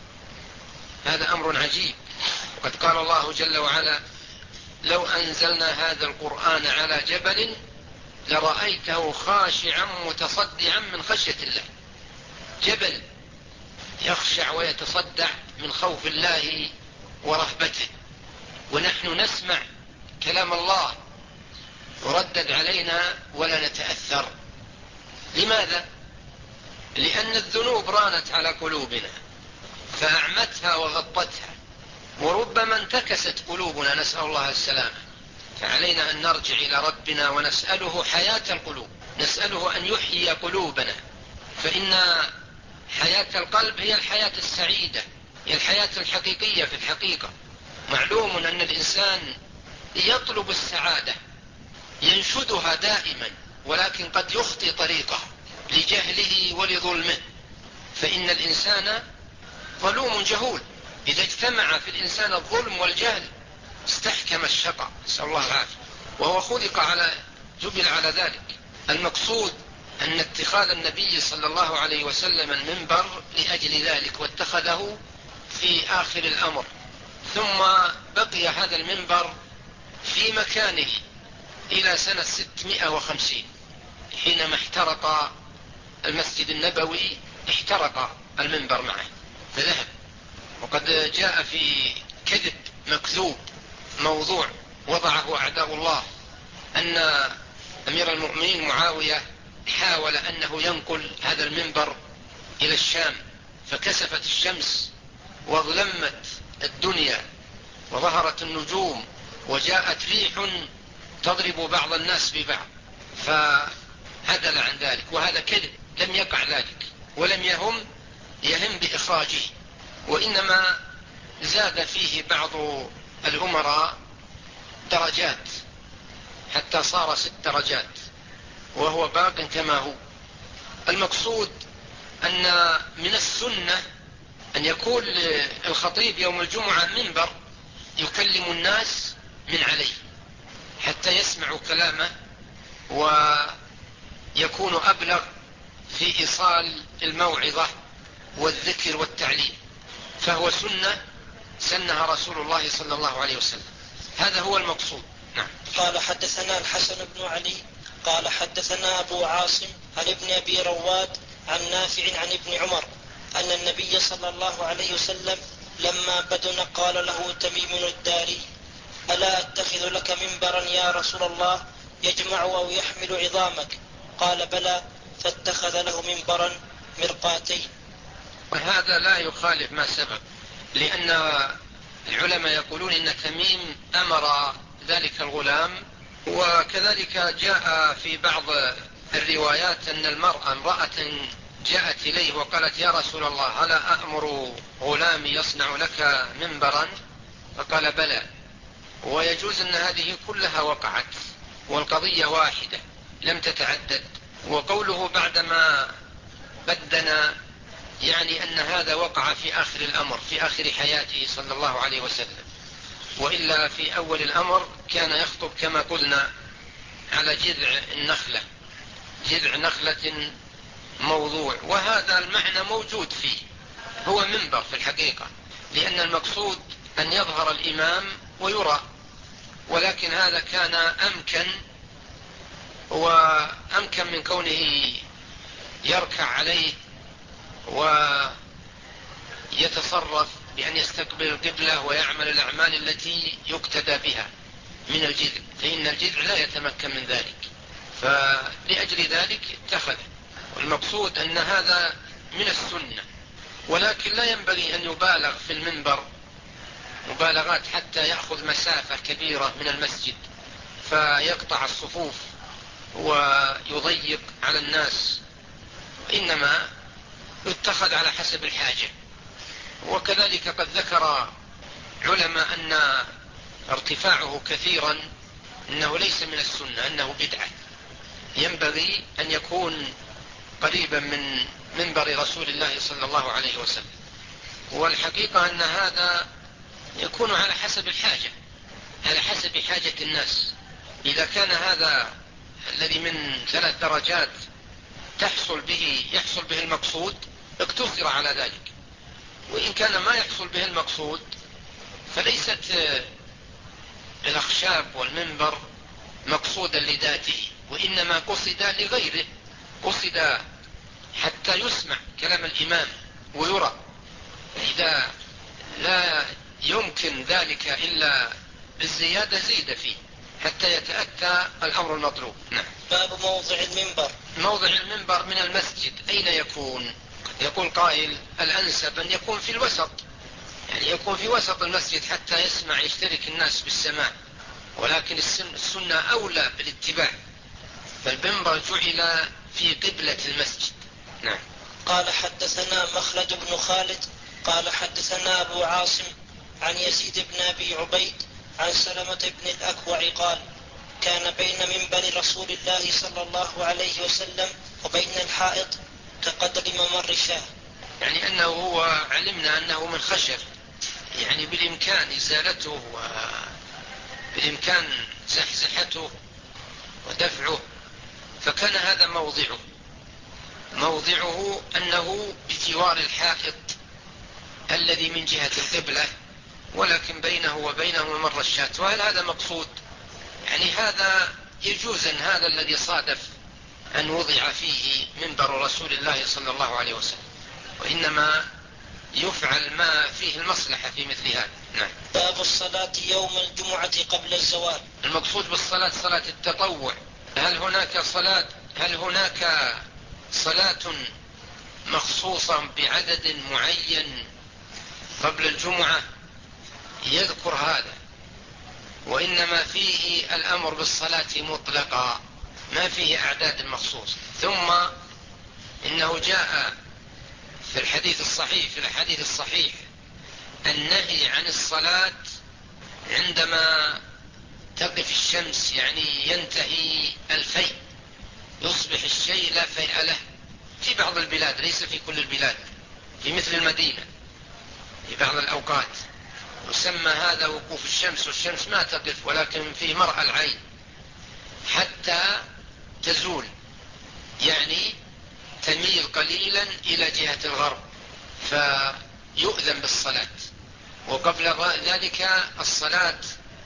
هذا أمر عجيب. وقد قال الله جل وعلا: لو أنزلنا هذا القرآن على جبل لرأيته خاشعا متصدعا من خشية الله. جبل يخشع ويتصدع من خوف الله ورهبته، ونحن نسمع كلام الله يردد علينا ولا نتأثر. لماذا؟ لأن الذنوب رانت على قلوبنا فأعمتها وغطتها، وربما انتكست قلوبنا، نسأل الله السلامة. فعلينا أن نرجع إلى ربنا ونسأله حياة القلوب، نسأله أن يحيي قلوبنا، فإن حياة القلب هي الحياة السعيدة، هي الحياة الحقيقية. في الحقيقة معلوم أن الإنسان يطلب السعادة، ينشدها دائما، ولكن قد يخطي طريقه لجهله ولظلمه، فإن الإنسان ظلوم جهول. إذا اجتمع في الإنسان الظلم والجهل استحكم الشقاء، نسأل الله العافية، وهو خلق على جبل على ذلك. المقصود أن اتخاذ النبي صلى الله عليه وسلم المنبر لأجل ذلك، واتخذه في آخر الأمر، ثم بقي هذا المنبر في مكانه إلى سنة ستمائة وخمسين حينما احترق المسجد النبوي، احترق المنبر معه فذهب. وقد جاء في كذب مكذوب موضوع وضعه أعداء الله أن أمير المؤمنين معاوية حاول أنه ينقل هذا المنبر إلى الشام، فكسفت الشمس وظلمت الدنيا وظهرت النجوم وجاءت ريح تضرب بعض الناس ببعض، فعدل عن ذلك. وهذا كذب، لم يقع ذلك ولم يهم يهم بإخراجه، وإنما زاد فيه بعض الأمراء درجات حتى صار ست درجات، وهو باق كما هو. المقصود أن من السنة أن يكون الخطيب يوم الجمعة منبر يكلم الناس من عليه حتى يسمعوا كلامه ويكون أبلغ في إيصال الموعظة والذكر والتعليم، فهو سنة سنها رسول الله صلى الله عليه وسلم. هذا هو المقصود. نعم. قال حدثنا الحسن بن علي قال حدثنا أبو عاصم عن ابن أبي رواد عن نافع عن ابن عمر أن النبي صلى الله عليه وسلم لما بدن قال له تميم الداري: ألا أتخذ لك منبرا يا رسول الله يجمع أو يحمل عظامك؟ قال: بلى. فاتخذ له منبرا مرقاتين. وهذا لا يخالف ما سبق، لأن العلماء يقولون إن تميم أمر ذلك الغلام. وكذلك جاء في بعض الروايات أن المرأة امرأة جاءت إليه وقالت: يا رسول الله ألا أأمر غلامي يصنع لك منبرا؟ فقال: بلى. ويجوز أن هذه كلها وقعت والقضية واحدة لم تتعدد. وقوله بعدما بدنا يعني أن هذا وقع في آخر الأمر، في آخر حياته صلى الله عليه وسلم، وإلا في أول الأمر كان يخطب كما قلنا على جذع النخلة، جذع نخلة موضوع، وهذا المعنى موجود فيه، هو منبر في الحقيقة، لأن المقصود أن يظهر الإمام ويرى، ولكن هذا كان أمكن وأمكن من كونه يركع عليه ويتصرف بأن يستقبل القبلة ويعمل الأعمال التي يقتدى بها من الجذع، فإن الجذع لا يتمكن من ذلك، فلأجل ذلك اتخذ. والمقصود أن هذا من السنة، ولكن لا ينبغي أن يبالغ في المنبر مبالغات حتى يأخذ مسافة كبيرة من المسجد فيقطع الصفوف ويضيق على الناس، إنما يتخذ على حسب الحاجة. وكذلك قد ذكر علماء أن ارتفاعه كثيرا أنه ليس من السنة، أنه بدعة، ينبغي أن يكون قريبا من منبر رسول الله صلى الله عليه وسلم. والحقيقة أن هذا يكون على حسب الحاجة، على حسب حاجة الناس. إذا كان هذا الذي من ثلاث درجات تحصل به يحصل به المقصود اقتصر على ذلك، وإن كان ما يحصل به المقصود فليست الأخشاب والمنبر مقصودا لذاته، وإنما قصد لغيره، قصد حتى يسمع كلام الإمام ويرى. إذا لا يمكن ذلك إلا بالزيادة زيد فيه حتى يتأتى الأمر المطلوب. نعم. باب موضع المنبر. موضع المنبر من المسجد أين يكون؟ يقول قائل الأنسب أن يكون في الوسط، يعني يكون في وسط المسجد حتى يسمع يشترك الناس بالسماع، ولكن السنة أولى بالاتباع، فالمنبر جعل في قبلة المسجد. نعم. قال حدثنا مخلد بن خالد قال حدثنا أبو عاصم عن يزيد بن أبي عبيد عن سلمة بن الأكوع قال كان بين منبر رسول الله صلى الله عليه وسلم وبين الحائط كقدر ممر شاه. يعني أنه هو علمنا أنه من خشب، يعني بالإمكان إزالته وبالإمكان زحزحته ودفعه، فكان هذا موضعه موضعه أنه بجوار الحائط الذي من جهة القبلة، ولكن بينه وبينه ممر الشاة. وهل هذا مقصود؟ يعني هذا يجوز أن هذا الذي صادف أن وضع فيه منبر رسول الله صلى الله عليه وسلم، وإنما يفعل ما فيه المصلحة في مثل هذا. نعم. باب الصلاة يوم الجمعة قبل الزوال. المقصود بالصلاة صلاة التطوع. هل هناك صلاة هل هناك صلاة مخصوصة بعدد معين قبل الجمعة؟ يذكر هذا، وإنما فيه الأمر بالصلاة مطلقا، ما فيه أعداد مخصوص. ثم إنه جاء في الحديث الصحيح في الحديث الصحيح النهي عن الصلاة عندما تقف الشمس، يعني ينتهي الفيء، يصبح الشيء لا فيء له في بعض البلاد، ليس في كل البلاد، في مثل المدينة في بعض الأوقات يسمى هذا وقوف الشمس، والشمس ما تقف ولكن في مرأى العين حتى تزول، يعني تميل قليلا إلى جهة الغرب فيؤذن بالصلاة. وقبل ذلك الصلاة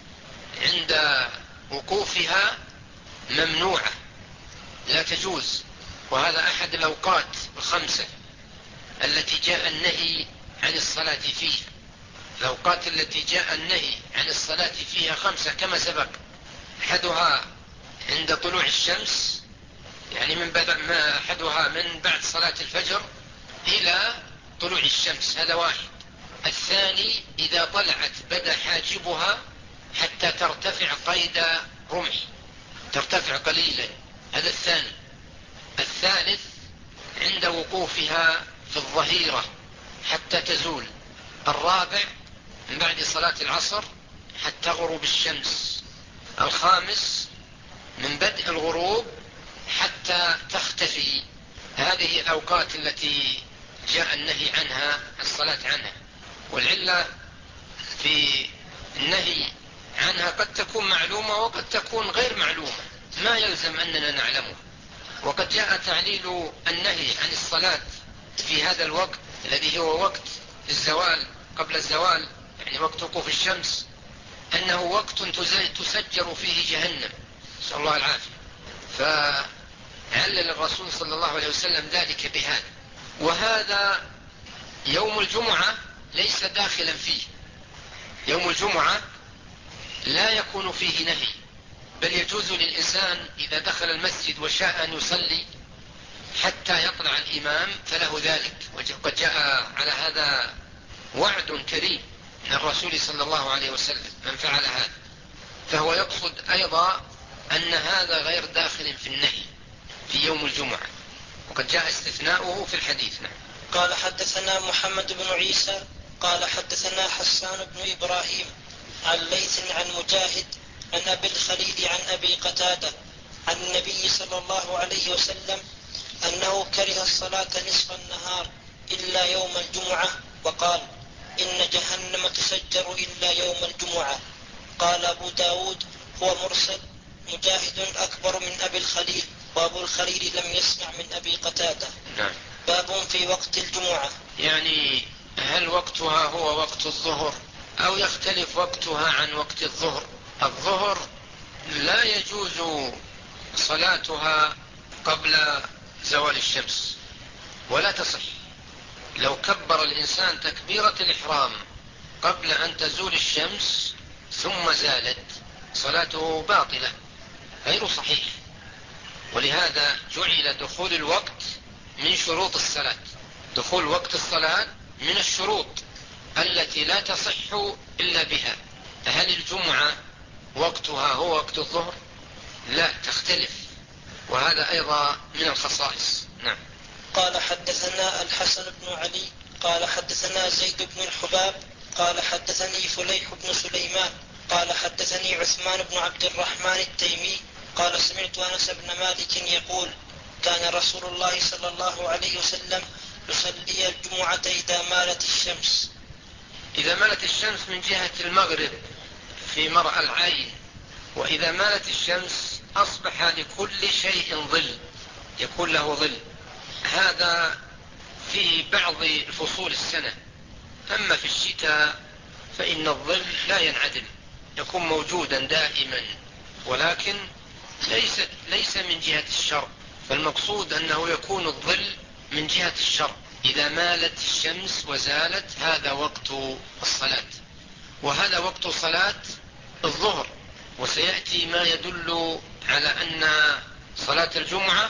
عند وقوفها ممنوعة لا تجوز، وهذا أحد الأوقات الخمسة التي جاء النهي عن الصلاة فيها. الأوقات التي جاء النهي عن الصلاة فيها خمسة كما سبق، أحدها عند طلوع الشمس، يعني من بعد ما أحدها من بعد صلاة الفجر إلى طلوع الشمس، هذا واحد. الثاني إذا طلعت بدا حاجبها حتى ترتفع قيد رمح، ترتفع قليلا، هذا الثاني. الثالث عند وقوفها في الظهيرة حتى تزول. الرابع من بعد صلاة العصر حتى غروب الشمس. الخامس من بدء الغروب حتى تختفي. هذه الأوقات التي جاء النهي عنها الصلاة عنها، والعلة في النهي عنها قد تكون معلومة وقد تكون غير معلومة، ما يلزم أننا نعلمه. وقد جاء تعليل النهي عن الصلاة في هذا الوقت الذي هو وقت الزوال قبل الزوال، يعني وقت وقوف الشمس، أنه وقت تسجر فيه جهنم، نسأل الله العافية، فعلل الرسول صلى الله عليه وسلم ذلك بهذا. وهذا يوم الجمعة ليس داخلا فيه، يوم الجمعة لا يكون فيه نهي، بل يجوز للإنسان إذا دخل المسجد وشاء أن يصلي حتى يطلع الإمام فله ذلك. وقد جاء على هذا وعد كريم من الرسول صلى الله عليه وسلم من فعل هذا، فهو يقصد أيضا أن هذا غير داخل في النهي في يوم الجمعة، وقد جاء استثناؤه في الحديث. نعم. قال حدثنا محمد بن عيسى قال حدثنا حسان بن إبراهيم عن ليث عن مجاهد عن أبي الخليل عن أبي قتادة عن النبي صلى الله عليه وسلم أنه كره الصلاة نصف النهار إلا يوم الجمعة، وقال إن جهنم تسجر إلا يوم الجمعة. قال أبو داود هو مرسل، مجاهد أكبر من أبي الخليل، وأبو الخليل لم يسمع من أبي قتادة. نعم. باب في وقت الجمعة. يعني هل وقتها هو وقت الظهر أو يختلف وقتها عن وقت الظهر؟ الظهر لا يجوز صلاتها قبل زوال الشمس ولا تصح. لو كبر الإنسان تكبيرة الإحرام قبل أن تزول الشمس ثم زالت، صلاته باطلة غير صحيح. ولهذا جعل دخول الوقت من شروط الصلاة. دخول وقت الصلاة من الشروط التي لا تصح إلا بها. هل الجمعة وقتها هو وقت الظهر؟ لا، تختلف، وهذا أيضا من الخصائص. نعم. قال حدثنا الحسن بن علي قال حدثنا زيد بن الحباب قال حدثني فليح بن سليمان قال حدثني عثمان بن عبد الرحمن التيمي قال سمعت أنس بن مالك يقول كان رسول الله صلى الله عليه وسلم يصلي الجمعة إذا مالت الشمس. إذا مالت الشمس من جهة المغرب في مرأى العين، وإذا مالت الشمس أصبح لكل شيء ظل، يكون له ظل. هذا في بعض فصول السنة. أما في الشتاء فإن الظل لا ينعدم، يكون موجودا دائما، ولكن ليس, ليس من جهة الشرق. فالمقصود أنه يكون الظل من جهة الشرق. إذا مالت الشمس وزالت هذا وقت الصلاة، وهذا وقت صلاة الظهر. وسيأتي ما يدل على أن صلاة الجمعة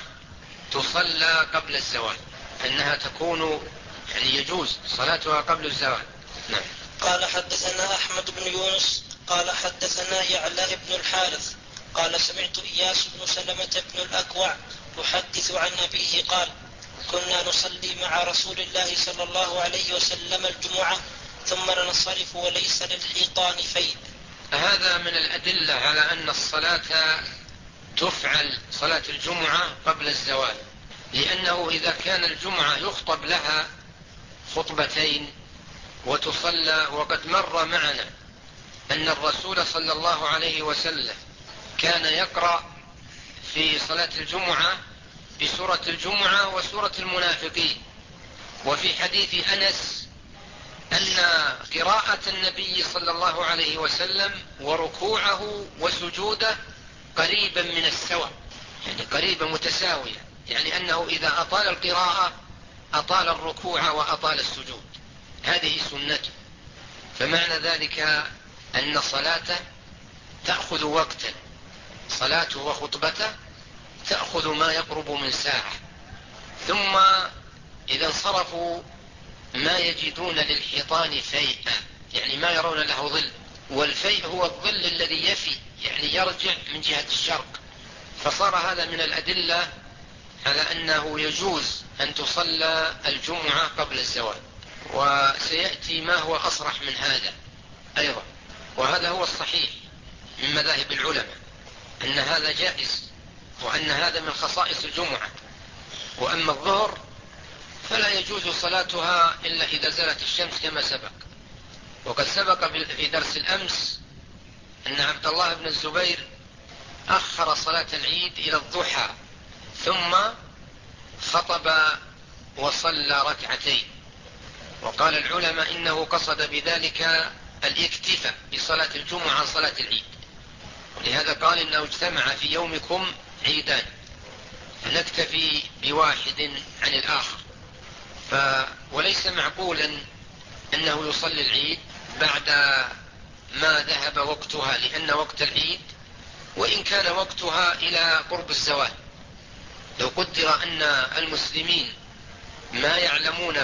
تصلى قبل الزوال، أنها تكون يعني يجوز صلاتها قبل الزوال. نعم. قال حدثنا أحمد بن يونس قال حدثنا يعلى بن الحارث قال سمعت إياس بن سلمة بن الأكوع يحدث عن أبيه قال كنا نصلي مع رسول الله صلى الله عليه وسلم الجمعة ثم ننصرف وليس للحيطان فيء. هذا من الأدلة على أن الصلاة تفعل صلاة الجمعة قبل الزوال، لأنه إذا كان الجمعة يخطب لها خطبتين وتصلى، وقد مر معنا أن الرسول صلى الله عليه وسلم كان يقرأ في صلاة الجمعة بسورة الجمعة وسورة المنافقين. وفي حديث أنس أن قراءة النبي صلى الله عليه وسلم وركوعه وسجوده قريبا من السواء، يعني قريبا متساوية، يعني أنه إذا أطال القراءة أطال الركوع وأطال السجود. هذه سنته. فمعنى ذلك أن صلاته تأخذ وقتا، صلاته وخطبته تأخذ ما يقرب من ساعة. ثم إذا انصرفوا ما يجدون للحيطان فيئا، يعني ما يرون له ظل. والفيء هو الظل الذي يفي، يعني يرجع من جهة الشرق. فصار هذا من الأدلة على أنه يجوز أن تصلى الجمعة قبل الزوال. وسيأتي ما هو أصرح من هذا أيضا، وهذا هو الصحيح من مذاهب العلماء، أن هذا جائز، وأن هذا من خصائص الجمعة. وأما الظهر فلا يجوز صلاتها إلا إذا زالت الشمس كما سبق. وقد سبق في درس الأمس أن عبد الله بن الزبير أخر صلاة العيد إلى الضحى ثم خطب وصلى ركعتين. وقال العلماء إنه قصد بذلك الاكتفاء بصلاة الجمعة عن صلاة العيد، ولهذا قال إنه اجتمع في يومكم عيدان فنكتفي بواحد عن الآخر. ف وليس معقولا أنه يصلي العيد بعد ما ذهب وقتها، لأن وقت العيد وإن كان وقتها إلى قرب الزوال، لو قدر أن المسلمين ما يعلمون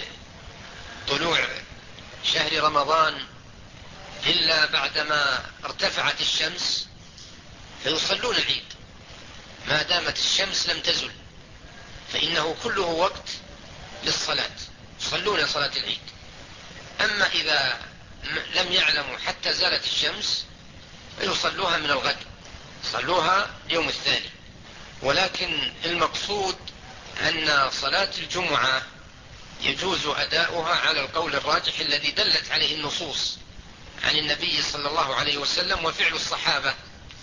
بطلوع شهر رمضان إلا بعدما ارتفعت الشمس فيصلون العيد ما دامت الشمس لم تزل، فإنه كله وقت للصلاة، يصلون صلاة العيد. أما إذا لم يعلموا حتى زالت الشمس فيصلوها من الغد، صلوها يوم الثاني. ولكن المقصود أن صلاة الجمعة يجوز أداؤها على القول الراجح الذي دلت عليه النصوص عن النبي صلى الله عليه وسلم وفعل الصحابة،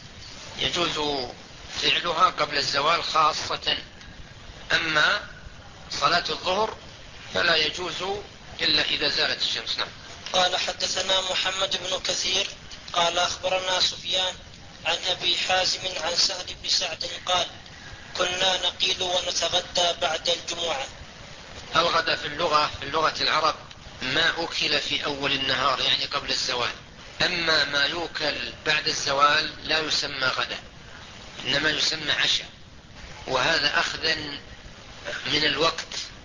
يجوز فعلها قبل الزوال خاصة. أما صلاة الظهر فلا يجوز إلا إذا زالت الشمس. نعم. قال حدثنا محمد بن كثير قال أخبرنا سفيان عن أبي حازم عن سهل بن سعد قال كنا نقيل ونتغدى بعد الجمعة. الغداء في اللغة في اللغة العرب ما أكل في أول النهار يعني قبل الزوال، أما ما يؤكل بعد الزوال لا يسمى غدا، إنما يسمى عشاء، وهذا أخذا من الوقت،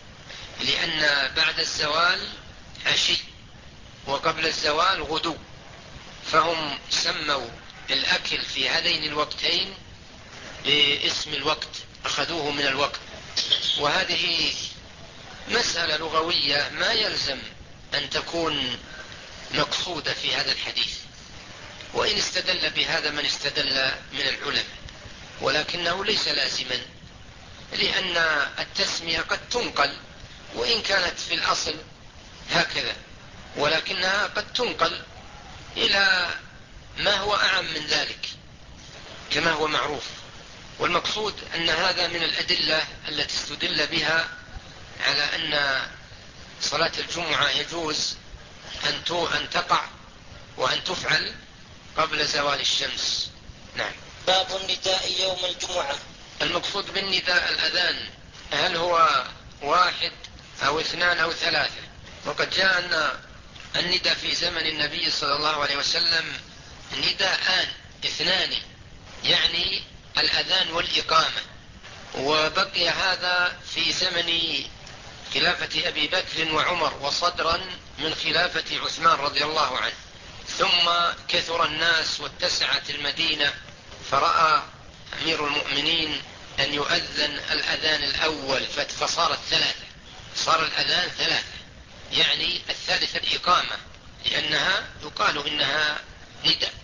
لأن بعد الزوال عشي وقبل الزوال غدو، فهم سموا الأكل في هذين الوقتين باسم الوقت، أخذوه من الوقت. وهذه مسألة لغوية ما يلزم أن تكون مقصودة في هذا الحديث، وإن استدل بهذا من استدل من العلماء، ولكنه ليس لازما، لأن التسمية قد تنقل وإن كانت في الأصل هكذا، ولكنها قد تنقل إلى ما هو أعم من ذلك كما هو معروف. والمقصود أن هذا من الأدلة التي استدل بها على أن صلاة الجمعة يجوز أن تقع وأن تفعل قبل زوال الشمس. نعم. باب النداء يوم الجمعة. المقصود بالنداء الأذان، هل هو واحد أو اثنان أو ثلاثة؟ وقد جاء أن النداء في زمن النبي صلى الله عليه وسلم نداءان اثنان، يعني الأذان والإقامة، وبقي هذا في زمن خلافة أبي بكر وعمر وصدرا من خلافة عثمان رضي الله عنه، ثم كثر الناس واتسعت المدينة، فرأى أمير المؤمنين أن يؤذن الأذان الأول فصارت ثلاثة، صار الأذان ثلاثة، يعني الثالثة الإقامة، لأنها يقال إنها نداء.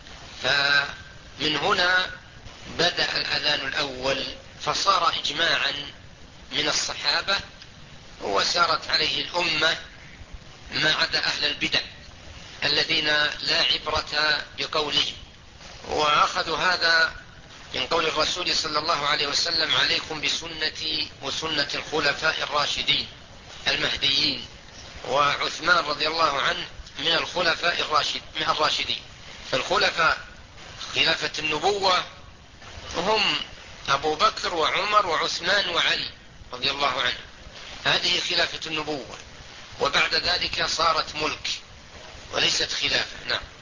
فمن هنا بدأ الأذان الأول، فصار إجماعا من الصحابة وسارت عليه الأمة ما عدا أهل البدع الذين لا عبرة بقولهم، وأخذوا هذا من قول الرسول صلى الله عليه وسلم عليكم بسنتي وسنة الخلفاء الراشدين المهديين، وعثمان رضي الله عنه من الخلفاء الراشد من الراشدين. فالخلفاء خلافة النبوة هم أبو بكر وعمر وعثمان وعلي رضي الله عنه، هذه خلافة النبوة، وبعد ذلك صارت ملك وليست خلافة. نعم.